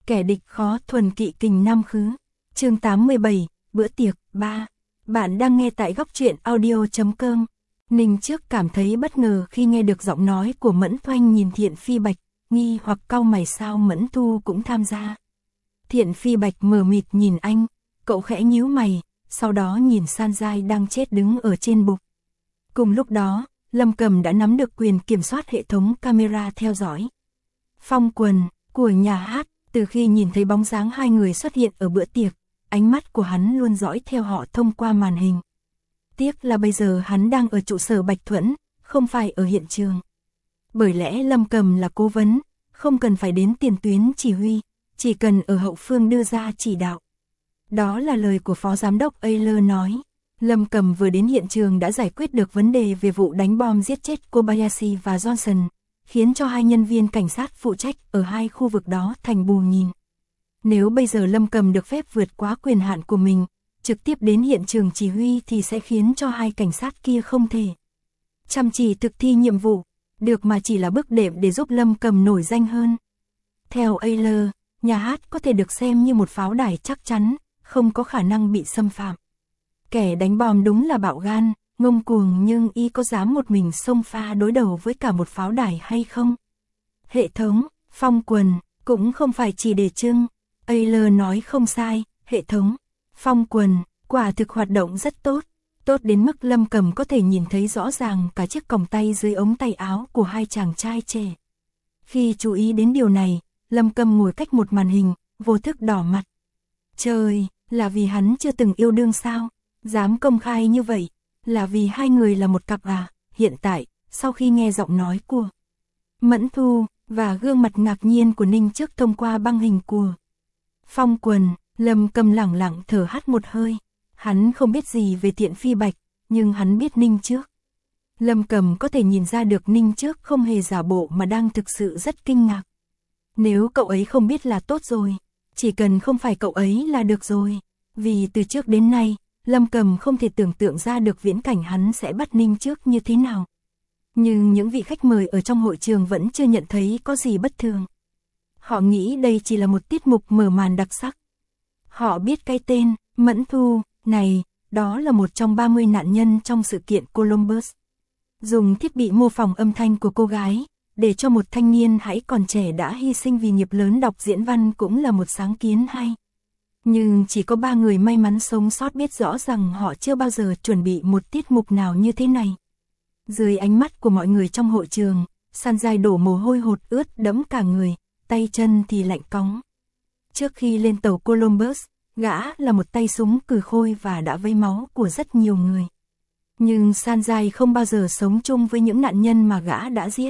kẻ địch khó thuần kỵ kình nam khứ. Chương 87, bữa tiệc 3. Bạn đang nghe tại góc truyện audio.com. Ninh trước cảm thấy bất ngờ khi nghe được giọng nói của Mẫn Thoanh nhìn Thiện Phi Bạch, nghi hoặc cau mày sao Mẫn Thu cũng tham gia. Thiện Phi Bạch mờ mịt nhìn anh, cậu khẽ nhíu mày, sau đó nhìn San Giai đang chết đứng ở trên bục. Cùng lúc đó, Lâm Cầm đã nắm được quyền kiểm soát hệ thống camera theo dõi. Phong Quần, của nhà hát, từ khi nhìn thấy bóng dáng hai người xuất hiện ở bữa tiệc, ánh mắt của hắn luôn dõi theo họ thông qua màn hình. Tiếc là bây giờ hắn đang ở trụ sở Bạch Thuẫn, không phải ở hiện trường. Bởi lẽ Lâm Cầm là cố vấn, không cần phải đến tiền tuyến chỉ huy, chỉ cần ở hậu phương đưa ra chỉ đạo. Đó là lời của Phó Giám đốc Ayler nói. Lâm Cầm vừa đến hiện trường đã giải quyết được vấn đề về vụ đánh bom giết chết Kobayashi và Johnson, khiến cho hai nhân viên cảnh sát phụ trách ở hai khu vực đó thành bù nhìn. Nếu bây giờ Lâm Cầm được phép vượt quá quyền hạn của mình, trực tiếp đến hiện trường chỉ huy thì sẽ khiến cho hai cảnh sát kia không thể chăm chỉ thực thi nhiệm vụ, được mà chỉ là bước đệm để giúp Lâm Cầm nổi danh hơn. Theo Ayler, nhà hát có thể được xem như một pháo đài chắc chắn, không có khả năng bị xâm phạm. Kẻ đánh bom đúng là bạo gan, ngông cuồng, nhưng y có dám một mình xông pha đối đầu với cả một pháo đài hay không? Hệ thống, Phong Quần, cũng không phải chỉ để trưng. Ayler nói không sai, hệ thống, Phong Quần, quả thực hoạt động rất tốt. Tốt đến mức Lâm Cầm có thể nhìn thấy rõ ràng cả chiếc còng tay dưới ống tay áo của hai chàng trai trẻ. Khi chú ý đến điều này, Lâm Cầm ngồi cách một màn hình, vô thức đỏ mặt. Trời, là vì hắn chưa từng yêu đương sao? Dám công khai như vậy, là vì hai người là một cặp à? Hiện tại, sau khi nghe giọng nói của Mẫn Thu, và gương mặt ngạc nhiên của Ninh trước thông qua băng hình của Phong Quần, Lâm Cầm lẳng lặng thở hắt một hơi. Hắn không biết gì về Thiện Phi Bạch, nhưng hắn biết Ninh trước. Lâm Cầm có thể nhìn ra được Ninh trước không hề giả bộ mà đang thực sự rất kinh ngạc. Nếu cậu ấy không biết là tốt rồi, chỉ cần không phải cậu ấy là được rồi. Vì từ trước đến nay, Lâm Cầm không thể tưởng tượng ra được viễn cảnh hắn sẽ bắt Ninh trước như thế nào. Nhưng những vị khách mời ở trong hội trường vẫn chưa nhận thấy có gì bất thường. Họ nghĩ đây chỉ là một tiết mục mở màn đặc sắc. Họ biết cái tên Mẫn Thu này, đó là một trong 30 nạn nhân trong sự kiện Columbus. Dùng thiết bị mô phỏng âm thanh của cô gái, để cho một thanh niên hãy còn trẻ đã hy sinh vì nghiệp lớn đọc diễn văn cũng là một sáng kiến hay. Nhưng chỉ có 3 người may mắn sống sót biết rõ rằng họ chưa bao giờ chuẩn bị một tiết mục nào như thế này. Dưới ánh mắt của mọi người trong hội trường, San Giai đổ mồ hôi hột ướt đẫm cả người, tay chân thì lạnh cóng. Trước khi lên tàu Columbus, gã là một tay súng cừ khôi và đã vấy máu của rất nhiều người. Nhưng San Giai không bao giờ sống chung với những nạn nhân mà gã đã giết.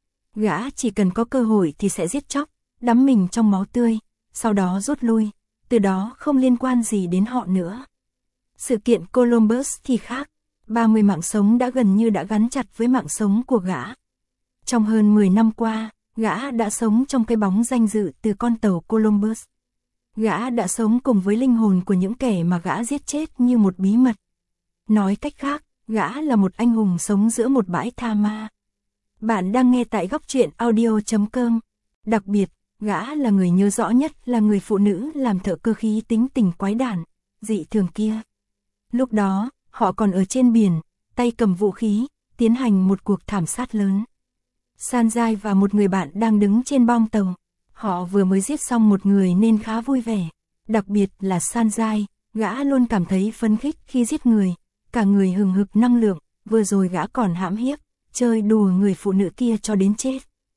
Gã chỉ cần có cơ hội thì sẽ giết chóc, đắm mình trong máu tươi, sau đó rút lui, từ đó không liên quan gì đến họ nữa. Sự kiện Columbus thì khác, 30 mạng sống đã gần như đã gắn chặt với mạng sống của gã. Trong hơn 10 năm qua, gã đã sống trong cái bóng danh dự từ con tàu Columbus. Gã đã sống cùng với linh hồn của những kẻ mà gã giết chết như một bí mật. Nói cách khác, gã là một anh hùng sống giữa một bãi tha ma. Bạn đang nghe tại góc truyện audio.com. Đặc biệt, gã là người nhớ rõ nhất là người phụ nữ làm thợ cơ khí tính tình quái đản, dị thường kia. Lúc đó, họ còn ở trên biển, tay cầm vũ khí, tiến hành một cuộc thảm sát lớn. San Giai và một người bạn đang đứng trên bong tàu. Họ vừa mới giết xong một người nên khá vui vẻ. Đặc biệt là San Giai, gã luôn cảm thấy phấn khích khi giết người, cả người hừng hực năng lượng, vừa rồi gã còn hãm hiếp, chơi đùa người phụ nữ kia cho đến chết.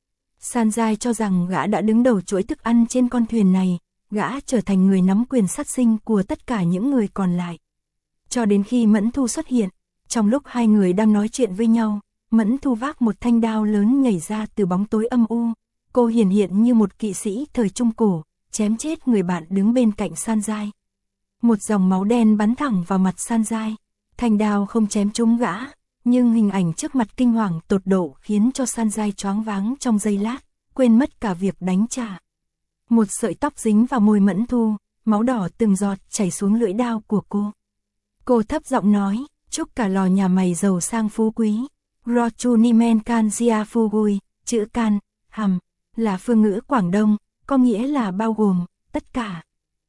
San Giai cho rằng gã đã đứng đầu chuỗi thức ăn trên con thuyền này, gã trở thành người nắm quyền sát sinh của tất cả những người còn lại. Cho đến khi Mẫn Thu xuất hiện, trong lúc hai người đang nói chuyện với nhau, Mẫn Thu vác một thanh đao lớn nhảy ra từ bóng tối âm u. Cô hiển hiện như một kỵ sĩ thời Trung Cổ, chém chết người bạn đứng bên cạnh San Giai. Một dòng máu đen bắn thẳng vào mặt San Giai. Thanh đao không chém trúng gã, nhưng hình ảnh trước mặt kinh hoàng tột độ khiến cho San Giai choáng váng trong giây lát, quên mất cả việc đánh trả. Một sợi tóc dính vào môi Mẫn Thu, máu đỏ từng giọt chảy xuống lưỡi đao của cô. Cô thấp giọng nói, chúc cả lò nhà mày giàu sang phú quý. Rochu Nimen Kan Jia Fugui, chữ Can, hàm, là phương ngữ Quảng Đông, có nghĩa là bao gồm, tất cả.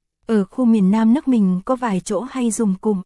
Ở khu miền Nam nước mình có vài chỗ hay dùng cụm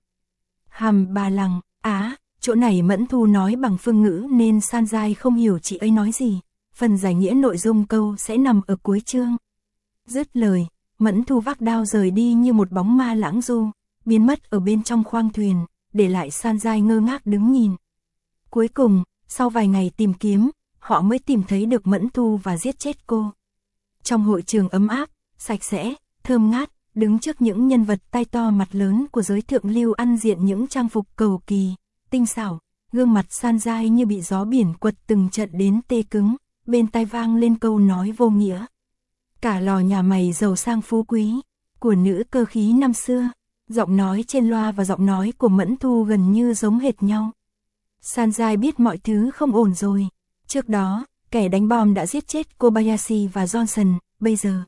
Hàm Bà Lằng, chỗ này Mẫn Thu nói bằng phương ngữ nên Sanjay không hiểu chị ấy nói gì, phần giải nghĩa nội dung câu sẽ nằm ở cuối chương. Dứt lời, Mẫn Thu vác đao rời đi như một bóng ma lãng du, biến mất ở bên trong khoang thuyền, để lại Sanjay ngơ ngác đứng nhìn. Cuối cùng, sau vài ngày tìm kiếm, họ mới tìm thấy được Mẫn Thu và giết chết cô. Trong hội trường ấm áp, sạch sẽ, thơm ngát, đứng trước những nhân vật tay to mặt lớn của giới thượng lưu ăn diện những trang phục cầu kỳ, tinh xảo, gương mặt Sanjay như bị gió biển quật từng trận đến tê cứng, bên tai vang lên câu nói vô nghĩa. Cả lò nhà mày giàu sang phú quý, của nữ cơ khí năm xưa, giọng nói trên loa và giọng nói của Mẫn Thu gần như giống hệt nhau. Sanjay biết mọi thứ không ổn rồi. Trước đó, kẻ đánh bom đã giết chết Kobayashi và Johnson, bây giờ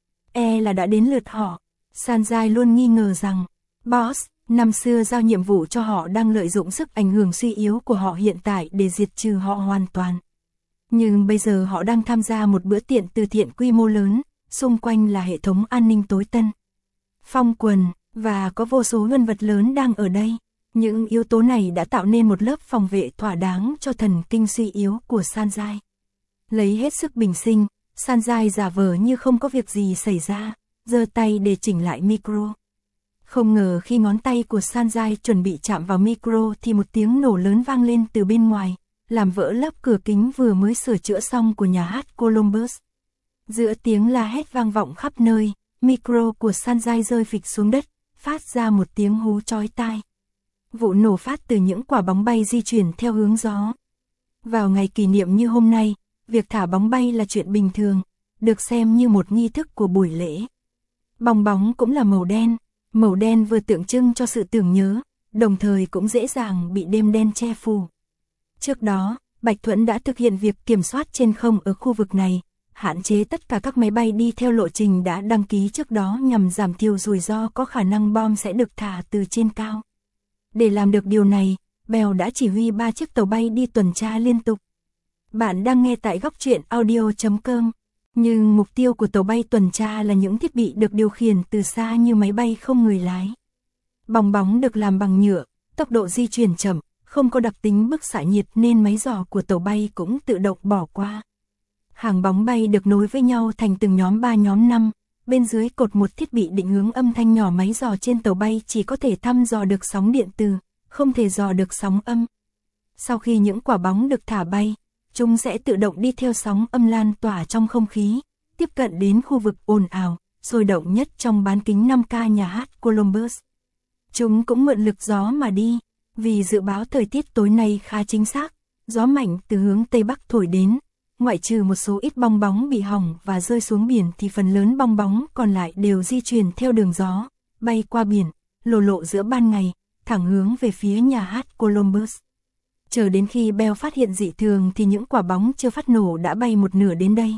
là đã đến lượt họ. Sanjay luôn nghi ngờ rằng, boss, năm xưa giao nhiệm vụ cho họ đang lợi dụng sức ảnh hưởng suy yếu của họ hiện tại để diệt trừ họ hoàn toàn. Nhưng bây giờ họ đang tham gia một bữa tiệc từ thiện quy mô lớn, xung quanh là hệ thống an ninh tối tân, phong quần, và có vô số nhân vật lớn đang ở đây. Những yếu tố này đã tạo nên một lớp phòng vệ thỏa đáng cho thần kinh suy yếu của Sanjay. Lấy hết sức bình sinh, Sanjay giả vờ như không có việc gì xảy ra, giơ tay để chỉnh lại micro. Không ngờ khi ngón tay của Sanjay chuẩn bị chạm vào micro thì một tiếng nổ lớn vang lên từ bên ngoài, làm vỡ lớp cửa kính vừa mới sửa chữa xong của nhà hát Columbus. Giữa tiếng la hét vang vọng khắp nơi, micro của Sanjay rơi phịch xuống đất, phát ra một tiếng hú chói tai. Vụ nổ phát từ những quả bóng bay di chuyển theo hướng gió. Vào ngày kỷ niệm như hôm nay, việc thả bóng bay là chuyện bình thường, được xem như một nghi thức của buổi lễ. Bong bóng cũng là màu đen vừa tượng trưng cho sự tưởng nhớ, đồng thời cũng dễ dàng bị đêm đen che phủ. Trước đó, Bạch Thuẫn đã thực hiện việc kiểm soát trên không ở khu vực này, hạn chế tất cả các máy bay đi theo lộ trình đã đăng ký trước đó nhằm giảm thiểu rủi ro có khả năng bom sẽ được thả từ trên cao. Để làm được điều này, Bell đã chỉ huy 3 chiếc tàu bay đi tuần tra liên tục. Bạn đang nghe tại góc truyện audio.com, nhưng mục tiêu của tàu bay tuần tra là những thiết bị được điều khiển từ xa như máy bay không người lái. Bong bóng được làm bằng nhựa, tốc độ di chuyển chậm, không có đặc tính bức xạ nhiệt nên máy dò của tàu bay cũng tự động bỏ qua. Hàng bóng bay được nối với nhau thành từng nhóm 3 nhóm 5, bên dưới cột một thiết bị định hướng âm thanh nhỏ. Máy dò trên tàu bay chỉ có thể thăm dò được sóng điện từ, không thể dò được sóng âm. Sau khi những quả bóng được thả bay, chúng sẽ tự động đi theo sóng âm lan tỏa trong không khí, tiếp cận đến khu vực ồn ào, sôi động nhất trong bán kính 5K nhà hát Columbus. Chúng cũng mượn lực gió mà đi, vì dự báo thời tiết tối nay khá chính xác, gió mạnh từ hướng Tây Bắc thổi đến. Ngoại trừ một số ít bong bóng bị hỏng và rơi xuống biển thì phần lớn bong bóng còn lại đều di chuyển theo đường gió, bay qua biển, lộ giữa ban ngày, thẳng hướng về phía nhà hát Columbus. Chờ đến khi Bell phát hiện dị thường thì những quả bóng chưa phát nổ đã bay một nửa đến đây.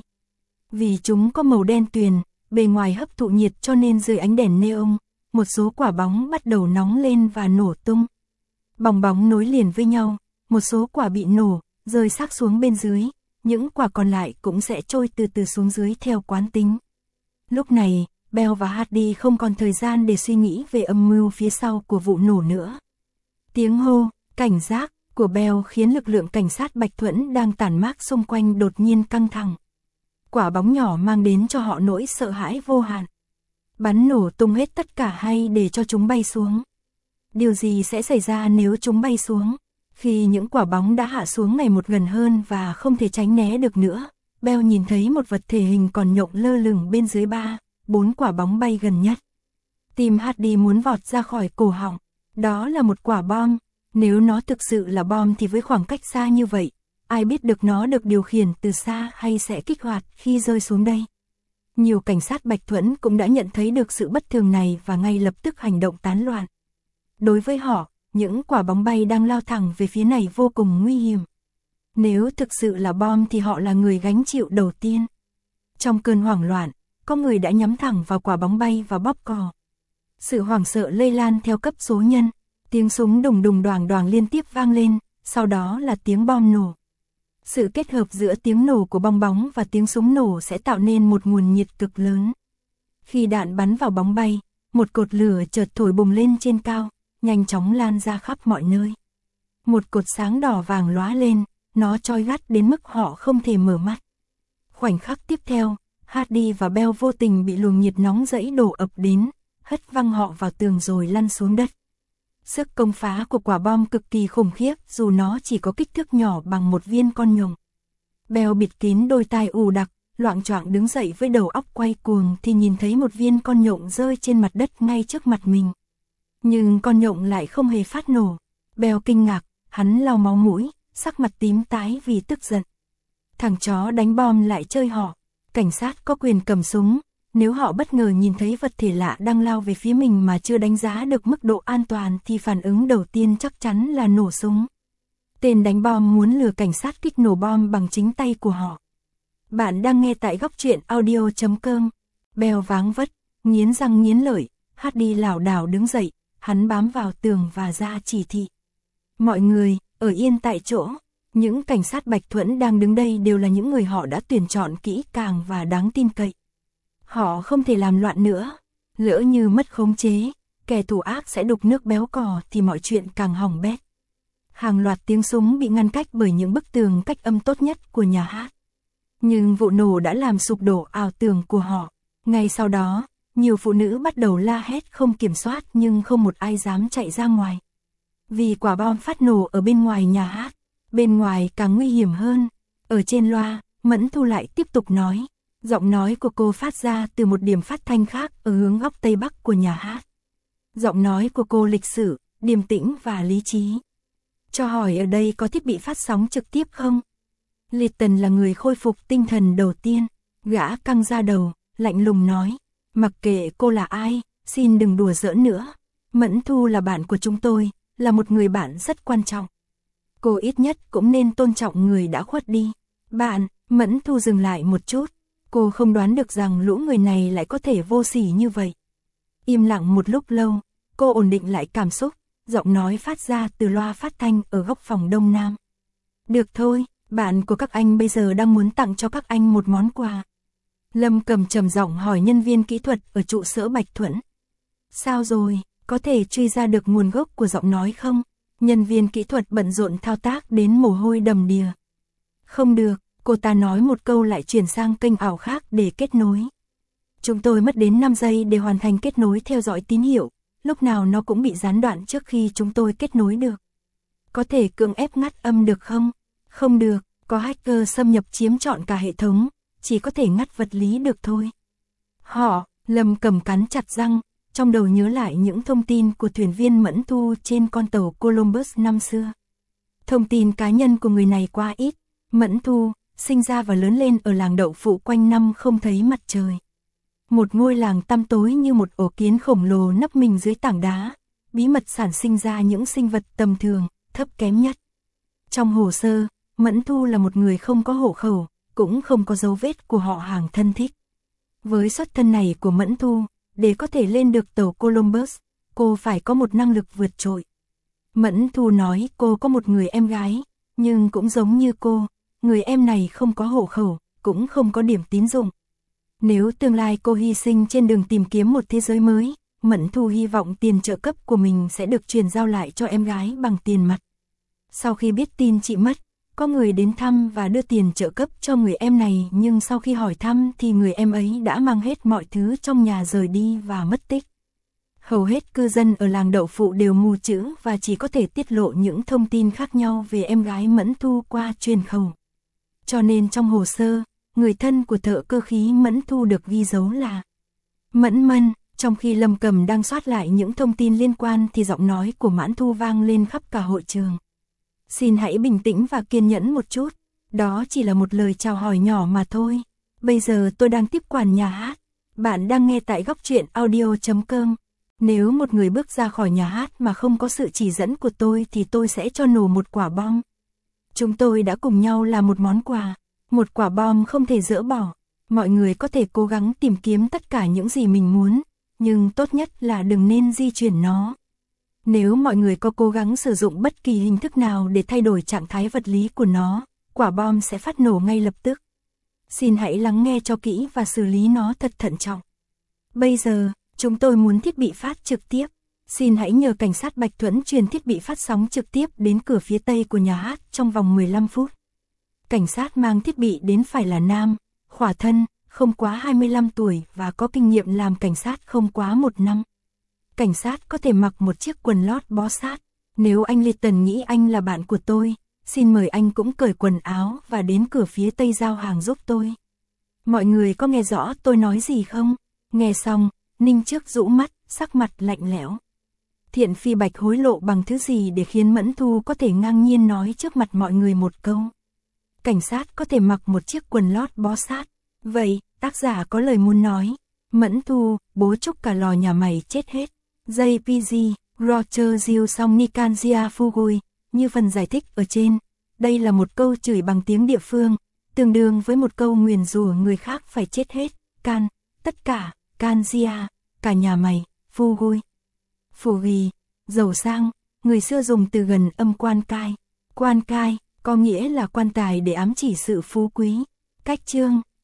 Vì chúng có màu đen tuyền, bề ngoài hấp thụ nhiệt cho nên dưới ánh đèn neon, một số quả bóng bắt đầu nóng lên và nổ tung. Bong bóng nối liền với nhau, một số quả bị nổ, rơi xác xuống bên dưới. Những quả còn lại cũng sẽ trôi từ từ xuống dưới theo quán tính. Lúc này, Bell và Hardy không còn thời gian để suy nghĩ về âm mưu phía sau của vụ nổ nữa. Tiếng hô, cảnh giác, của Bell khiến lực lượng cảnh sát Bạch Thuẫn đang tản mát xung quanh đột nhiên căng thẳng. Quả bóng nhỏ mang đến cho họ nỗi sợ hãi vô hạn. Bắn nổ tung hết tất cả hay để cho chúng bay xuống? Điều gì sẽ xảy ra nếu chúng bay xuống? Khi những quả bóng đã hạ xuống ngày một gần hơn và không thể tránh né được nữa, Bell nhìn thấy một vật thể hình còn nhộng lơ lửng bên dưới 3-4 quả bóng bay gần nhất. Tim Hardy muốn vọt ra khỏi cổ họng. Đó là một quả bom. Nếu nó thực sự là bom thì với khoảng cách xa như vậy, ai biết được nó được điều khiển từ xa hay sẽ kích hoạt khi rơi xuống đây. Nhiều cảnh sát Bạch Thuẫn cũng đã nhận thấy được sự bất thường này và ngay lập tức hành động tán loạn. Đối với họ, những quả bóng bay đang lao thẳng về phía này vô cùng nguy hiểm. Nếu thực sự là bom thì họ là người gánh chịu đầu tiên. Trong cơn hoảng loạn, có người đã nhắm thẳng vào quả bóng bay và bóp cò. Sự hoảng sợ lây lan theo cấp số nhân, tiếng súng đùng đùng đoàng đoàng liên tiếp vang lên, sau đó là tiếng bom nổ. Sự kết hợp giữa tiếng nổ của bong bóng và tiếng súng nổ sẽ tạo nên một nguồn nhiệt cực lớn. Khi đạn bắn vào bóng bay, một cột lửa chợt thổi bùng lên trên cao, nhanh chóng lan ra khắp mọi nơi. Một cột sáng đỏ vàng lóa lên, nó chói gắt đến mức họ không thể mở mắt. Khoảnh khắc tiếp theo, Hardy và Bell vô tình bị luồng nhiệt nóng rẫy đổ ập đến, hất văng họ vào tường rồi lăn xuống đất. Sức công phá của quả bom cực kỳ khủng khiếp dù nó chỉ có kích thước nhỏ bằng một viên con nhộng. Bell bịt kín đôi tai ù đặc, loạng choạng đứng dậy với đầu óc quay cuồng thì nhìn thấy một viên con nhộng rơi trên mặt đất ngay trước mặt mình. Nhưng con nhộng lại không hề phát nổ. Bell kinh ngạc, hắn lau máu mũi, sắc mặt tím tái vì tức giận. Thằng chó đánh bom lại chơi họ. Cảnh sát có quyền cầm súng, nếu họ bất ngờ nhìn thấy vật thể lạ đang lao về phía mình mà chưa đánh giá được mức độ an toàn thì phản ứng đầu tiên chắc chắn là nổ súng. Tên đánh bom muốn lừa cảnh sát kích nổ bom bằng chính tay của họ. Bạn đang nghe tại góc truyện audio.com. Bell váng vất, nghiến răng nghiến lợi, Hardy lảo đảo đứng dậy, hắn bám vào tường và ra chỉ thị. Mọi người, ở yên tại chỗ. Những cảnh sát Bạch Thuẫn đang đứng đây đều là những người họ đã tuyển chọn kỹ càng và đáng tin cậy. Họ không thể làm loạn nữa. Lỡ như mất khống chế, kẻ thù ác sẽ đục nước béo cò thì mọi chuyện càng hỏng bét. Hàng loạt tiếng súng bị ngăn cách bởi những bức tường cách âm tốt nhất của nhà hát. Nhưng vụ nổ đã làm sụp đổ ảo tưởng của họ. Ngay sau đó, nhiều phụ nữ bắt đầu la hét không kiểm soát nhưng không một ai dám chạy ra ngoài. Vì quả bom phát nổ ở bên ngoài nhà hát. Bên ngoài càng nguy hiểm hơn. Ở trên loa, Mẫn Thu lại tiếp tục nói. Giọng nói của cô phát ra từ một điểm phát thanh khác ở hướng góc Tây Bắc của nhà hát. Giọng nói của cô lịch sự, điềm tĩnh và lý trí. Cho hỏi ở đây có thiết bị phát sóng trực tiếp không? Lytton là người khôi phục tinh thần đầu tiên. Gã căng ra đầu, lạnh lùng nói. Mặc kệ cô là ai, xin đừng đùa giỡn nữa. Mẫn Thu là bạn của chúng tôi, là một người bạn rất quan trọng. Cô ít nhất cũng nên tôn trọng người đã khuất đi. Bạn, Mẫn Thu dừng lại một chút. Cô không đoán được rằng lũ người này lại có thể vô sỉ như vậy. Im lặng một lúc lâu, cô ổn định lại cảm xúc, giọng nói phát ra từ loa phát thanh ở góc phòng đông nam. Được thôi, bạn của các anh bây giờ đang muốn tặng cho các anh một món quà. Lâm Cầm trầm giọng hỏi nhân viên kỹ thuật ở trụ sở Bạch Thuẫn. Sao rồi, có thể truy ra được nguồn gốc của giọng nói không? Nhân viên kỹ thuật bận rộn thao tác đến mồ hôi đầm đìa. Không được, cô ta nói một câu lại chuyển sang kênh ảo khác để kết nối. Chúng tôi mất đến 5 giây để hoàn thành kết nối theo dõi tín hiệu, lúc nào nó cũng bị gián đoạn trước khi chúng tôi kết nối được. Có thể cưỡng ép ngắt âm được không? Không được, có hacker xâm nhập chiếm trọn cả hệ thống, chỉ có thể ngắt vật lý được thôi. Lâm Cầm cắn chặt răng, trong đầu nhớ lại những thông tin của thuyền viên Mẫn Thu trên con tàu Columbus năm xưa. Thông tin cá nhân của người này quá ít. Mẫn Thu, sinh ra và lớn lên ở làng đậu phụ quanh năm không thấy mặt trời. Một ngôi làng tăm tối như một ổ kiến khổng lồ nấp mình dưới tảng đá, bí mật sản sinh ra những sinh vật tầm thường, thấp kém nhất. Trong hồ sơ, Mẫn Thu là một người không có hộ khẩu, cũng không có dấu vết của họ hàng thân thích. Với xuất thân này của Mẫn Thu, để có thể lên được tàu Columbus, cô phải có một năng lực vượt trội. Mẫn Thu nói cô có một người em gái, nhưng cũng giống như cô, người em này không có hộ khẩu, cũng không có điểm tín dụng. Nếu tương lai cô hy sinh trên đường tìm kiếm một thế giới mới, Mẫn Thu hy vọng tiền trợ cấp của mình sẽ được truyền giao lại cho em gái bằng tiền mặt. Sau khi biết tin chị mất, có người đến thăm và đưa tiền trợ cấp cho người em này, nhưng sau khi hỏi thăm thì người em ấy đã mang hết mọi thứ trong nhà rời đi và mất tích. Hầu hết cư dân ở làng đậu phụ đều mù chữ và chỉ có thể tiết lộ những thông tin khác nhau về em gái Mẫn Thu qua truyền khẩu. Cho nên trong hồ sơ, người thân của thợ cơ khí Mẫn Thu được ghi dấu là Mẫn Mân. Trong khi Lâm Cầm đang soát lại những thông tin liên quan thì giọng nói của Mẫn Thu vang lên khắp cả hội trường. Xin hãy bình tĩnh và kiên nhẫn một chút, đó chỉ là một lời chào hỏi nhỏ mà thôi. Bây giờ tôi đang tiếp quản nhà hát. Bạn đang nghe tại góc truyện audio.com. Nếu một người bước ra khỏi nhà hát mà không có sự chỉ dẫn của tôi thì tôi sẽ cho nổ một quả bom. Chúng tôi đã cùng nhau làm một món quà, một quả bom không thể dỡ bỏ. Mọi người có thể cố gắng tìm kiếm tất cả những gì mình muốn, nhưng tốt nhất là đừng nên di chuyển nó. Nếu mọi người có cố gắng sử dụng bất kỳ hình thức nào để thay đổi trạng thái vật lý của nó, quả bom sẽ phát nổ ngay lập tức. Xin hãy lắng nghe cho kỹ và xử lý nó thật thận trọng. Bây giờ, chúng tôi muốn thiết bị phát trực tiếp. Xin hãy nhờ cảnh sát Bạch Thuẫn truyền thiết bị phát sóng trực tiếp đến cửa phía tây của nhà hát trong vòng 15 phút. Cảnh sát mang thiết bị đến phải là nam, khỏa thân, không quá 25 tuổi và có kinh nghiệm làm cảnh sát không quá 1 năm. Cảnh sát có thể mặc một chiếc quần lót bó sát. Nếu anh Leighton nghĩ anh là bạn của tôi, xin mời anh cũng cởi quần áo và đến cửa phía tây giao hàng giúp tôi. Mọi người có nghe rõ tôi nói gì không? Nghe xong, Ninh trước rũ mắt, sắc mặt lạnh lẽo. Thiện Phi Bạch hối lộ bằng thứ gì để khiến Mẫn Thu có thể ngang nhiên nói trước mặt mọi người một câu. Cảnh sát có thể mặc một chiếc quần lót bó sát. Vậy, tác giả có lời muốn nói. Mẫn Thu, bố chúc cả lò nhà mày chết hết. JPG, Roger Jill song Nikanjia Fugui, như phần giải thích ở trên. Đây là một câu chửi bằng tiếng địa phương, tương đương với một câu nguyền rủa người khác phải chết hết. Can, tất cả, Kanjia, cả nhà mày, Fugui. Fugi, giàu sang, người xưa dùng từ gần âm quan cai. Quan cai, có nghĩa là quan tài để ám chỉ sự phú quý. Cách chương,